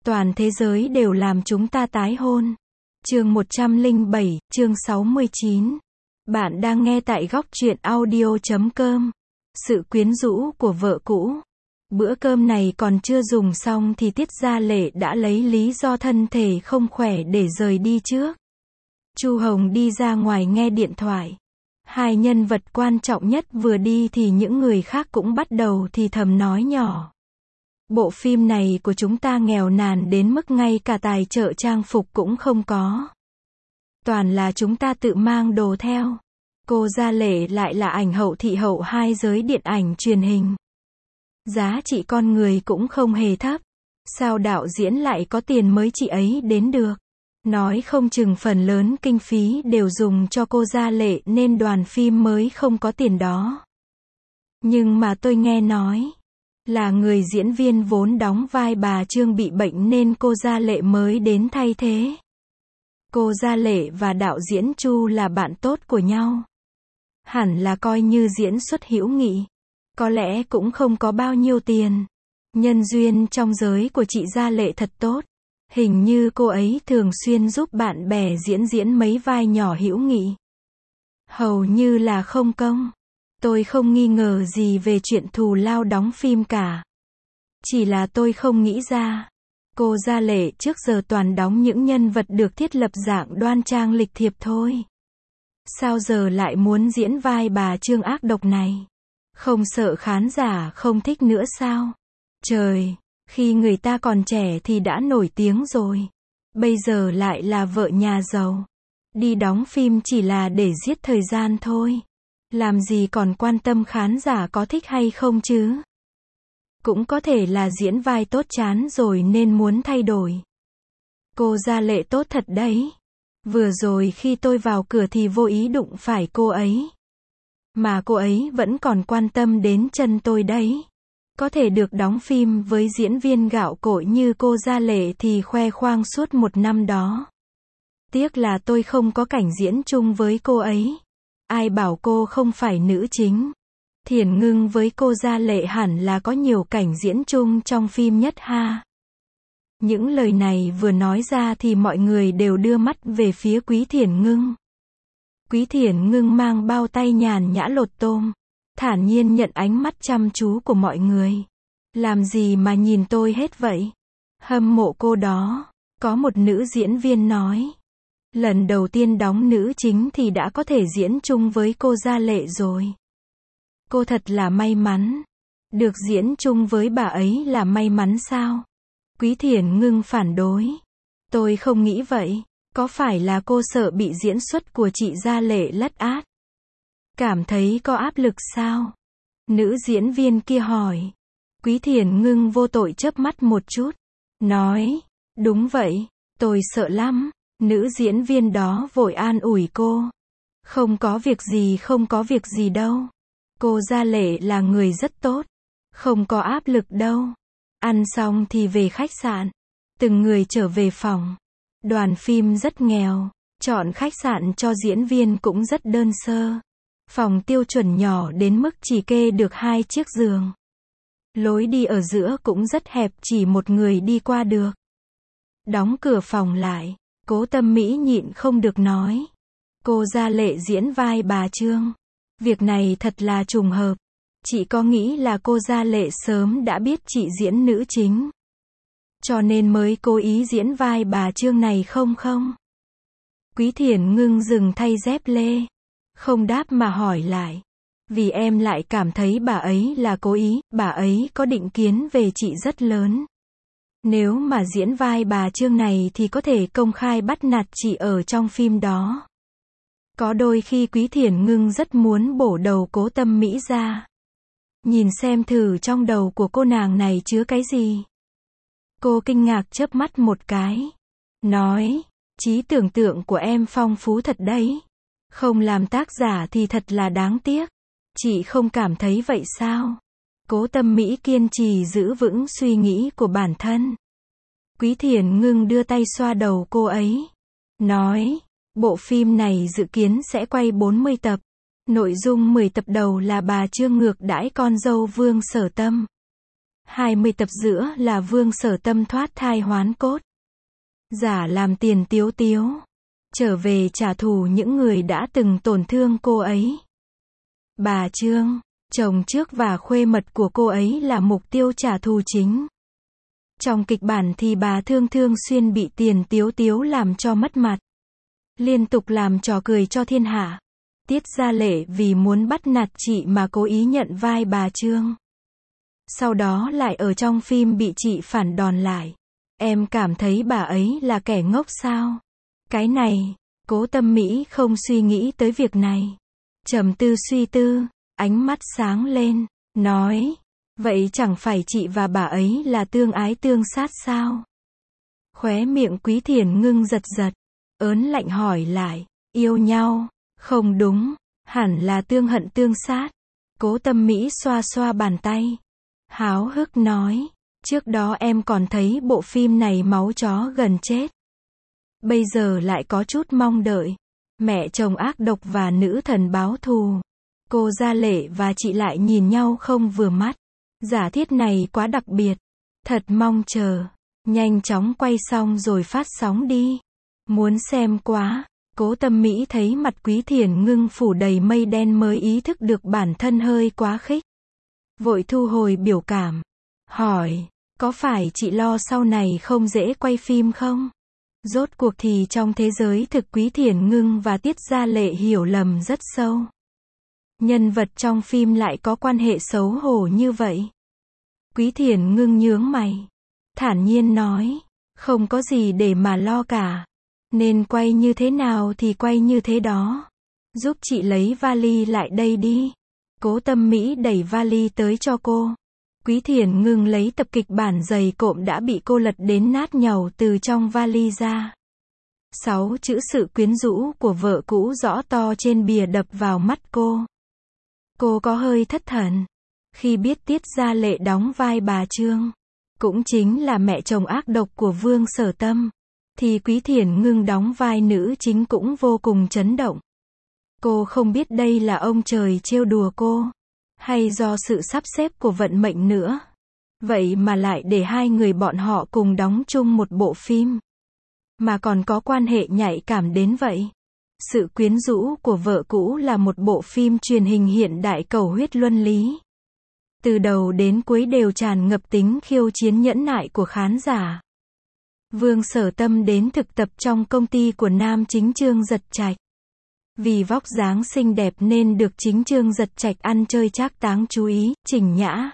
Toàn thế giới đều làm chúng ta tái hôn. Chương 107, chương 69. Bạn đang nghe tại góc truyện audio.com. Sự quyến rũ của vợ cũ. Bữa cơm này còn chưa dùng xong thì Tiết Gia Lệ đã lấy lý do thân thể không khỏe để rời đi trước. Chu Hồng đi ra ngoài nghe điện thoại. Hai nhân vật quan trọng nhất vừa đi thì những người khác cũng bắt đầu thì thầm nói nhỏ. Bộ phim này của chúng ta nghèo nàn đến mức ngay cả tài trợ trang phục cũng không có. Toàn là chúng ta tự mang đồ theo. Cô Gia Lệ lại là ảnh hậu thị hậu hai giới điện ảnh truyền hình. Giá trị con người cũng không hề thấp. Sao đạo diễn lại có tiền mới chị ấy đến được? Nói không chừng phần lớn kinh phí đều dùng cho cô Gia Lệ nên đoàn phim mới không có tiền đó. Nhưng mà tôi nghe nói là người diễn viên vốn đóng vai bà Trương bị bệnh nên cô Gia Lệ mới đến thay thế. Cô Gia Lệ và đạo diễn Chu là bạn tốt của nhau. Hẳn là coi như diễn xuất hữu nghị. Có lẽ cũng không có bao nhiêu tiền. Nhân duyên trong giới của chị Gia Lệ thật tốt. Hình như cô ấy thường xuyên giúp bạn bè diễn mấy vai nhỏ hữu nghị. Hầu như là không công. Tôi không nghi ngờ gì về chuyện thù lao đóng phim cả. Chỉ là tôi không nghĩ ra. Cô Gia Lệ trước giờ toàn đóng những nhân vật được thiết lập dạng đoan trang lịch thiệp thôi. Sao giờ lại muốn diễn vai bà Trương ác độc này? Không sợ khán giả không thích nữa sao? Trời, khi người ta còn trẻ thì đã nổi tiếng rồi. Bây giờ lại là vợ nhà giàu. Đi đóng phim chỉ là để giết thời gian thôi. Làm gì còn quan tâm khán giả có thích hay không chứ? Cũng có thể là diễn vai tốt chán rồi nên muốn thay đổi. Cô Gia Lệ tốt thật đấy. Vừa rồi khi tôi vào cửa thì vô ý đụng phải cô ấy. Mà cô ấy vẫn còn quan tâm đến chân tôi đấy. Có thể được đóng phim với diễn viên gạo cội như cô Gia Lệ thì khoe khoang suốt một năm đó. Tiếc là tôi không có cảnh diễn chung với cô ấy. Ai bảo cô không phải nữ chính. Thiển Ngưng với cô Gia Lệ hẳn là có nhiều cảnh diễn chung trong phim nhất ha. Những lời này vừa nói ra thì mọi người đều đưa mắt về phía Quý Thiển Ngưng. Quý Thiển Ngưng mang bao tay nhàn nhã lột tôm. Thản nhiên nhận ánh mắt chăm chú của mọi người. Làm gì mà nhìn tôi hết vậy? Hâm mộ cô đó. Có một nữ diễn viên nói. Lần đầu tiên đóng nữ chính thì đã có thể diễn chung với cô Gia Lệ rồi. Cô thật là may mắn. Được diễn chung với bà ấy là may mắn sao? Quý Thiển Ngưng phản đối. Tôi không nghĩ vậy. Có phải là cô sợ bị diễn xuất của chị Gia Lệ lất át? Cảm thấy có áp lực sao? Nữ diễn viên kia hỏi. Quý Thiển Ngưng vô tội chớp mắt một chút. Nói. Đúng vậy. Tôi sợ lắm. Nữ diễn viên đó vội an ủi cô. Không có việc gì đâu. Cô Gia Lệ là người rất tốt. Không có áp lực đâu. Ăn xong thì về khách sạn. Từng người trở về phòng. Đoàn phim rất nghèo. Chọn khách sạn cho diễn viên cũng rất đơn sơ. Phòng tiêu chuẩn nhỏ đến mức chỉ kê được 2 chiếc giường. Lối đi ở giữa cũng rất hẹp, chỉ một người đi qua được. Đóng cửa phòng lại. Cố Tâm Mỹ nhịn không được nói. Cô Gia Lệ diễn vai bà Trương. Việc này thật là trùng hợp. Chị có nghĩ là cô Gia Lệ sớm đã biết chị diễn nữ chính, cho nên mới cố ý diễn vai bà Trương này không? Quý Thiển Ngưng dừng thay dép lê. Không đáp mà hỏi lại. Vì em lại cảm thấy bà ấy là cố ý, bà ấy có định kiến về chị rất lớn. Nếu mà diễn vai bà Trương này thì có thể công khai bắt nạt chị ở trong phim đó. Có đôi khi Quý Thiển Ngưng rất muốn bổ đầu Cố Tâm Mỹ ra. Nhìn xem thử trong đầu của cô nàng này chứa cái gì. Cô kinh ngạc chớp mắt một cái. Nói, trí tưởng tượng của em phong phú thật đấy. Không làm tác giả thì thật là đáng tiếc. Chị không cảm thấy vậy sao? Cố Tâm Mỹ kiên trì giữ vững suy nghĩ của bản thân. Quý Thiển Ngưng đưa tay xoa đầu cô ấy. Nói, bộ phim này dự kiến sẽ quay 40 tập. Nội dung 10 tập đầu là bà Trương ngược đãi con dâu Vương Sở Tâm. 20 tập giữa là Vương Sở Tâm thoát thai hoán cốt. Giả làm tiền tiếu tiếu. Trở về trả thù những người đã từng tổn thương cô ấy. Bà Trương, chồng trước và khuê mật của cô ấy là mục tiêu trả thù chính. Trong kịch bản thì bà Thương thường xuyên bị tiền tiếu tiếu làm cho mất mặt. Liên tục làm trò cười cho thiên hạ. Tiết Gia Lệ vì muốn bắt nạt chị mà cố ý nhận vai bà Trương. Sau đó lại ở trong phim bị chị phản đòn lại. Em cảm thấy bà ấy là kẻ ngốc sao? Cái này, Cố Tâm Mỹ không suy nghĩ tới việc này. Trầm tư suy tư, ánh mắt sáng lên, nói, vậy chẳng phải chị và bà ấy là tương ái tương sát sao? Khóe miệng Quý Thiền Ngưng giật giật, ớn lạnh hỏi lại, yêu nhau, không đúng, hẳn là tương hận tương sát. Cố Tâm Mỹ xoa xoa bàn tay, háo hức nói, trước đó em còn thấy bộ phim này máu chó gần chết. Bây giờ lại có chút mong đợi. Mẹ chồng ác độc và nữ thần báo thù. Cô Gia Lệ và chị lại nhìn nhau không vừa mắt. Giả thiết này quá đặc biệt. Thật mong chờ. Nhanh chóng quay xong rồi phát sóng đi. Muốn xem quá. Cố Tâm Mỹ thấy mặt Quý Thiền Ngưng phủ đầy mây đen mới ý thức được bản thân hơi quá khích. Vội thu hồi biểu cảm. Hỏi, có phải chị lo sau này không dễ quay phim không? Rốt cuộc thì trong thế giới thực Quý Thiền Ngưng và Tiết Gia Lệ hiểu lầm rất sâu. Nhân vật trong phim lại có quan hệ xấu hổ như vậy. Quý Thiền Ngưng nhướng mày. Thản nhiên nói, không có gì để mà lo cả. Nên quay như thế nào thì quay như thế đó. Giúp chị lấy vali lại đây đi. Cố Tâm Mỹ đẩy vali tới cho cô. Quý Thiền Ngưng lấy tập kịch bản dày cộm đã bị cô lật đến nát nhàu từ trong vali ra. 6 chữ sự quyến rũ của vợ cũ rõ to trên bìa đập vào mắt cô. Cô có hơi thất thần. Khi biết Tiết Gia Lệ đóng vai bà Trương, cũng chính là mẹ chồng ác độc của Vương Sở Tâm, thì Quý Thiền Ngưng đóng vai nữ chính cũng vô cùng chấn động. Cô không biết đây là ông trời trêu đùa cô, hay do sự sắp xếp của vận mệnh nữa. Vậy mà lại để hai người bọn họ cùng đóng chung một bộ phim. Mà còn có quan hệ nhạy cảm đến vậy. Sự quyến rũ của vợ cũ là một bộ phim truyền hình hiện đại cầu huyết luân lý. Từ đầu đến cuối đều tràn ngập tính khiêu chiến nhẫn nại của khán giả. Vương Sở Tâm đến thực tập trong công ty của nam chính Trương Giật Trạch. Vì vóc dáng xinh đẹp nên được chính Trương Giật Trạch ăn chơi trác táng chú ý, chỉnh nhã.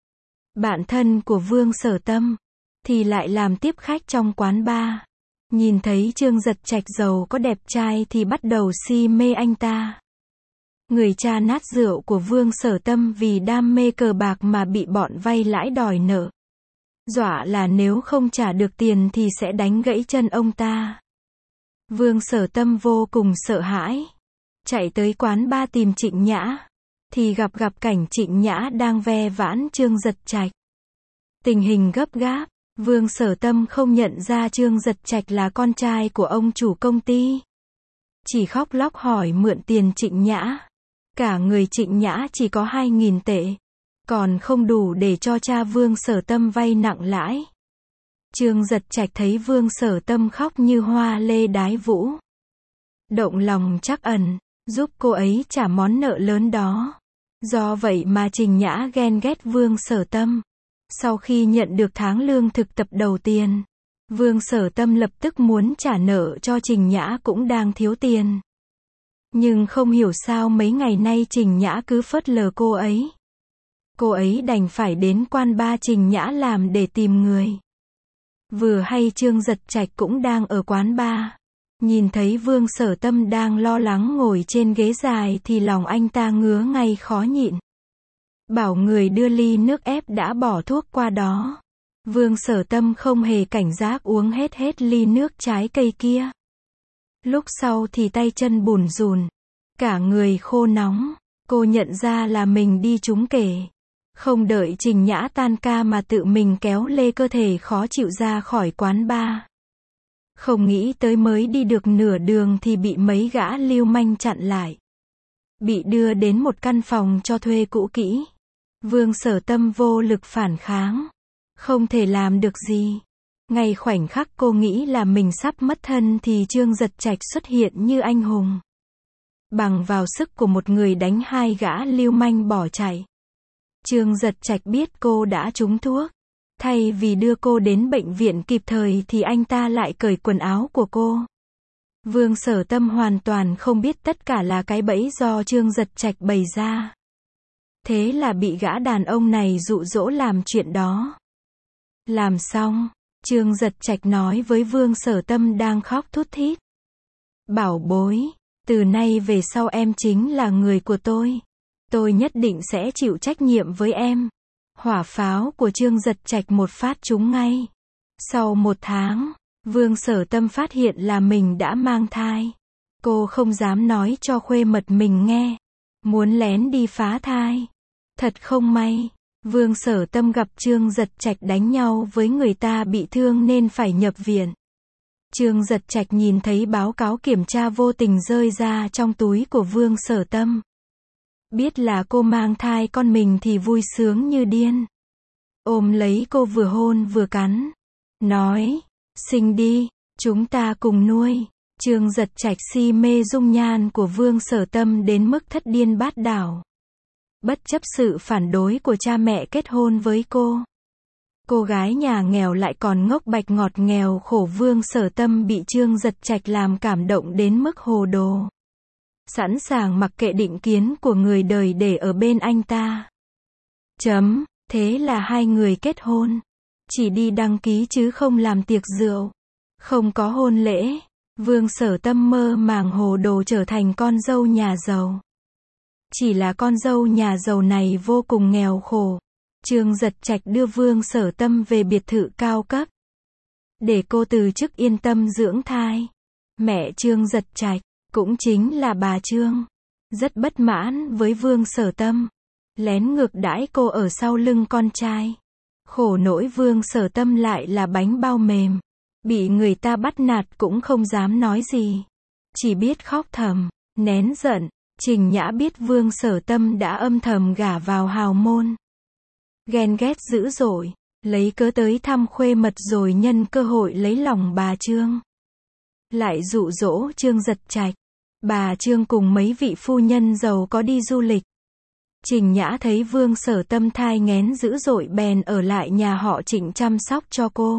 Bạn thân của Vương Sở Tâm thì lại làm tiếp khách trong quán bar. Nhìn thấy Trương Giật Trạch giàu có đẹp trai thì bắt đầu si mê anh ta. Người cha nát rượu của Vương Sở Tâm vì đam mê cờ bạc mà bị bọn vay lãi đòi nợ. Dọa là nếu không trả được tiền thì sẽ đánh gãy chân ông ta. Vương Sở Tâm vô cùng sợ hãi. Chạy tới quán bar tìm Trịnh Nhã. Thì gặp cảnh Trịnh Nhã đang ve vãn Trương Giật Trạch. Tình hình gấp gáp. Vương Sở Tâm không nhận ra Trương Giật Trạch là con trai của ông chủ công ty. Chỉ khóc lóc hỏi mượn tiền Trịnh Nhã. Cả người Trịnh Nhã chỉ có 2.000 tệ. Còn không đủ để cho cha Vương Sở Tâm vay nặng lãi. Trương Giật Trạch thấy Vương Sở Tâm khóc như hoa lê đái vũ. Động lòng trắc ẩn, giúp cô ấy trả món nợ lớn đó. Do vậy mà Trịnh Nhã ghen ghét Vương Sở Tâm. Sau khi nhận được tháng lương thực tập đầu tiên, Vương Sở Tâm lập tức muốn trả nợ cho Trịnh Nhã cũng đang thiếu tiền. Nhưng không hiểu sao mấy ngày nay Trịnh Nhã cứ phớt lờ cô ấy. Cô ấy đành phải đến quan bar Trịnh Nhã làm để tìm người. Vừa hay Trương Giật Trạch cũng đang ở quán bar. Nhìn thấy Vương Sở Tâm đang lo lắng ngồi trên ghế dài thì lòng anh ta ngứa ngay khó nhịn. Bảo người đưa ly nước ép đã bỏ thuốc qua đó. Vương Sở Tâm không hề cảnh giác uống hết ly nước trái cây kia. Lúc sau thì tay chân bùn rùn. Cả người khô nóng. Cô nhận ra là mình đi trúng kể. Không đợi Trịnh Nhã tan ca mà tự mình kéo lê cơ thể khó chịu ra khỏi quán bar. Không nghĩ tới mới đi được nửa đường thì bị mấy gã lưu manh chặn lại. Bị đưa đến một căn phòng cho thuê cũ kỹ. Vương Sở Tâm vô lực phản kháng. Không thể làm được gì. Ngay khoảnh khắc cô nghĩ là mình sắp mất thân thì Trương Giật Trạch xuất hiện như anh hùng. Bằng vào sức của một người đánh hai gã lưu manh bỏ chạy. Trương Giật Trạch biết cô đã trúng thuốc. Thay vì đưa cô đến bệnh viện kịp thời thì anh ta lại cởi quần áo của cô. Vương Sở Tâm hoàn toàn không biết tất cả là cái bẫy do Trương Giật Trạch bày ra. Thế là bị gã đàn ông này dụ dỗ làm chuyện đó. Làm xong, Trương Giật Trạch nói với Vương Sở Tâm đang khóc thút thít. Bảo bối, từ nay về sau em chính là người của tôi. Tôi nhất định sẽ chịu trách nhiệm với em. Hỏa pháo của Trương Giật Trạch một phát trúng ngay. Sau 1 tháng, Vương Sở Tâm phát hiện là mình đã mang thai. Cô không dám nói cho khuê mật mình nghe. Muốn lén đi phá thai. Thật không may, Vương Sở Tâm gặp Trương Giật Trạch đánh nhau với người ta bị thương nên phải nhập viện. Trương Giật Trạch nhìn thấy báo cáo kiểm tra vô tình rơi ra trong túi của Vương Sở Tâm. Biết là cô mang thai con mình thì vui sướng như điên. Ôm lấy cô vừa hôn vừa cắn. Nói, sinh đi, chúng ta cùng nuôi. Trương Giật Trạch si mê dung nhan của Vương Sở Tâm đến mức thất điên bát đảo. Bất chấp sự phản đối của cha mẹ kết hôn với cô. Cô gái nhà nghèo lại còn ngốc bạch ngọt nghèo khổ. Vương Sở Tâm bị Trương Giật Trạch làm cảm động đến mức hồ đồ. Sẵn sàng mặc kệ định kiến của người đời để ở bên anh ta. Thế là hai người kết hôn. Chỉ đi đăng ký chứ không làm tiệc rượu. Không có hôn lễ. Vương Sở Tâm mơ màng hồ đồ trở thành con dâu nhà giàu. Chỉ là con dâu nhà giàu này vô cùng nghèo khổ. Trương Giật Trạch đưa Vương Sở Tâm về biệt thự cao cấp. Để cô từ chức yên tâm dưỡng thai. Mẹ Trương Giật Trạch, cũng chính là bà Trương, rất bất mãn với Vương Sở Tâm. Lén ngược đãi cô ở sau lưng con trai. Khổ nỗi Vương Sở Tâm lại là bánh bao mềm. Bị người ta bắt nạt cũng không dám nói gì. Chỉ biết khóc thầm, nén giận. Trình Nhã biết Vương Sở Tâm đã âm thầm gả vào hào môn. Ghen ghét dữ dội, lấy cớ tới thăm khuê mật rồi nhân cơ hội lấy lòng bà Trương. Lại dụ dỗ Trương Giật Trạch. Bà Trương cùng mấy vị phu nhân giàu có đi du lịch. Trình Nhã thấy Vương Sở Tâm thai nghén dữ dội bèn ở lại nhà họ Trịnh chăm sóc cho cô.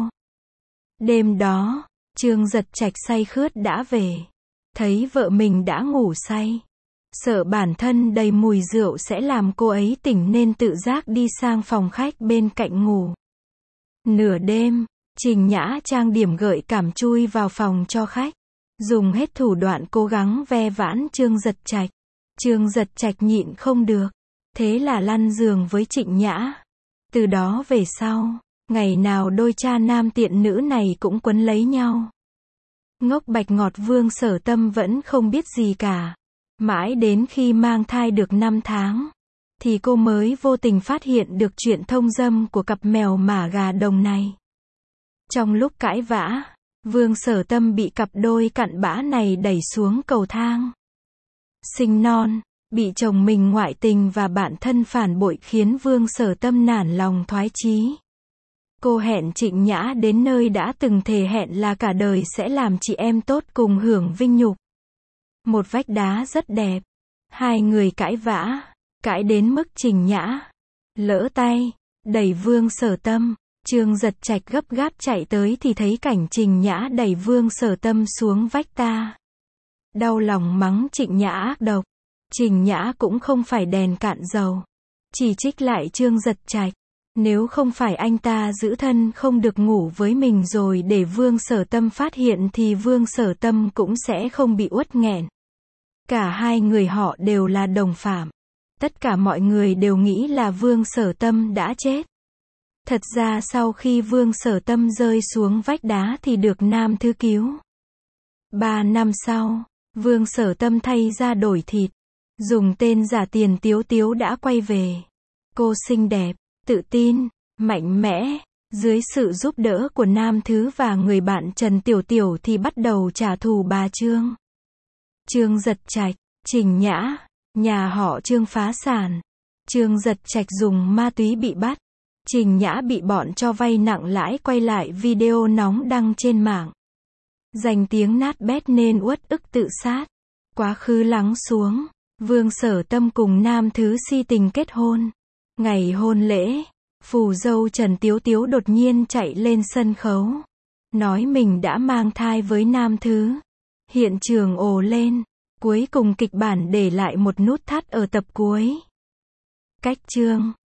Đêm đó, Trương Giật Trạch say khướt đã về. Thấy vợ mình đã ngủ say. Sợ bản thân đầy mùi rượu sẽ làm cô ấy tỉnh nên tự giác đi sang phòng khách bên cạnh ngủ. Nửa đêm, Trình Nhã trang điểm gợi cảm chui vào phòng cho khách. Dùng hết thủ đoạn cố gắng ve vãn Trương Giật Trạch. Trương Giật Trạch nhịn không được. Thế là lăn giường với Trịnh Nhã. Từ đó về sau, ngày nào đôi cha nam tiện nữ này cũng quấn lấy nhau. Ngốc bạch ngọt Vương Sở Tâm vẫn không biết gì cả. Mãi đến khi mang thai được 5 tháng, thì cô mới vô tình phát hiện được chuyện thông dâm của cặp mèo mả gà đồng này. Trong lúc cãi vã, Vương Sở Tâm bị cặp đôi cặn bã này đẩy xuống cầu thang. Sinh non, bị chồng mình ngoại tình và bạn thân phản bội khiến Vương Sở Tâm nản lòng thoái chí. Cô hẹn Trịnh Nhã đến nơi đã từng thề hẹn là cả đời sẽ làm chị em tốt cùng hưởng vinh nhục. Một vách đá rất đẹp. Hai người cãi vã, cãi đến mức Trình Nhã lỡ tay, đẩy Vương Sở Tâm. Trương Giật Trạch gấp gáp chạy tới thì thấy cảnh Trình Nhã đẩy Vương Sở Tâm xuống vách ta. Đau lòng mắng Trịnh Nhã ác độc. Trình Nhã cũng không phải đèn cạn dầu. Chỉ trích lại Trương Giật Trạch. Nếu không phải anh ta giữ thân không được ngủ với mình rồi để Vương Sở Tâm phát hiện thì Vương Sở Tâm cũng sẽ không bị uất nghẹn. Cả hai người họ đều là đồng phạm. Tất cả mọi người đều nghĩ là Vương Sở Tâm đã chết. Thật ra sau khi Vương Sở Tâm rơi xuống vách đá thì được nam thư cứu. 3 năm sau, Vương Sở Tâm thay da đổi thịt. Dùng tên giả Tiền Tiếu Tiếu đã quay về. Cô xinh đẹp, tự tin, mạnh mẽ. Dưới sự giúp đỡ của nam thứ và người bạn Trần Tiểu Tiểu thì bắt đầu trả thù bà Trương. Trương Giật Trạch, Trình Nhã, nhà họ Trương phá sản. Trương Giật Trạch dùng ma túy bị bắt. Trình Nhã bị bọn cho vay nặng lãi quay lại video nóng đăng trên mạng. Danh tiếng nát bét nên uất ức tự sát. Quá khứ lắng xuống. Vương Sở Tâm cùng nam thứ si tình kết hôn. Ngày hôn lễ, phù dâu Trần Tiếu Tiếu đột nhiên chạy lên sân khấu. Nói mình đã mang thai với nam thứ. Hiện trường ồ lên. Cuối cùng kịch bản để lại một nút thắt ở tập cuối. Cách chương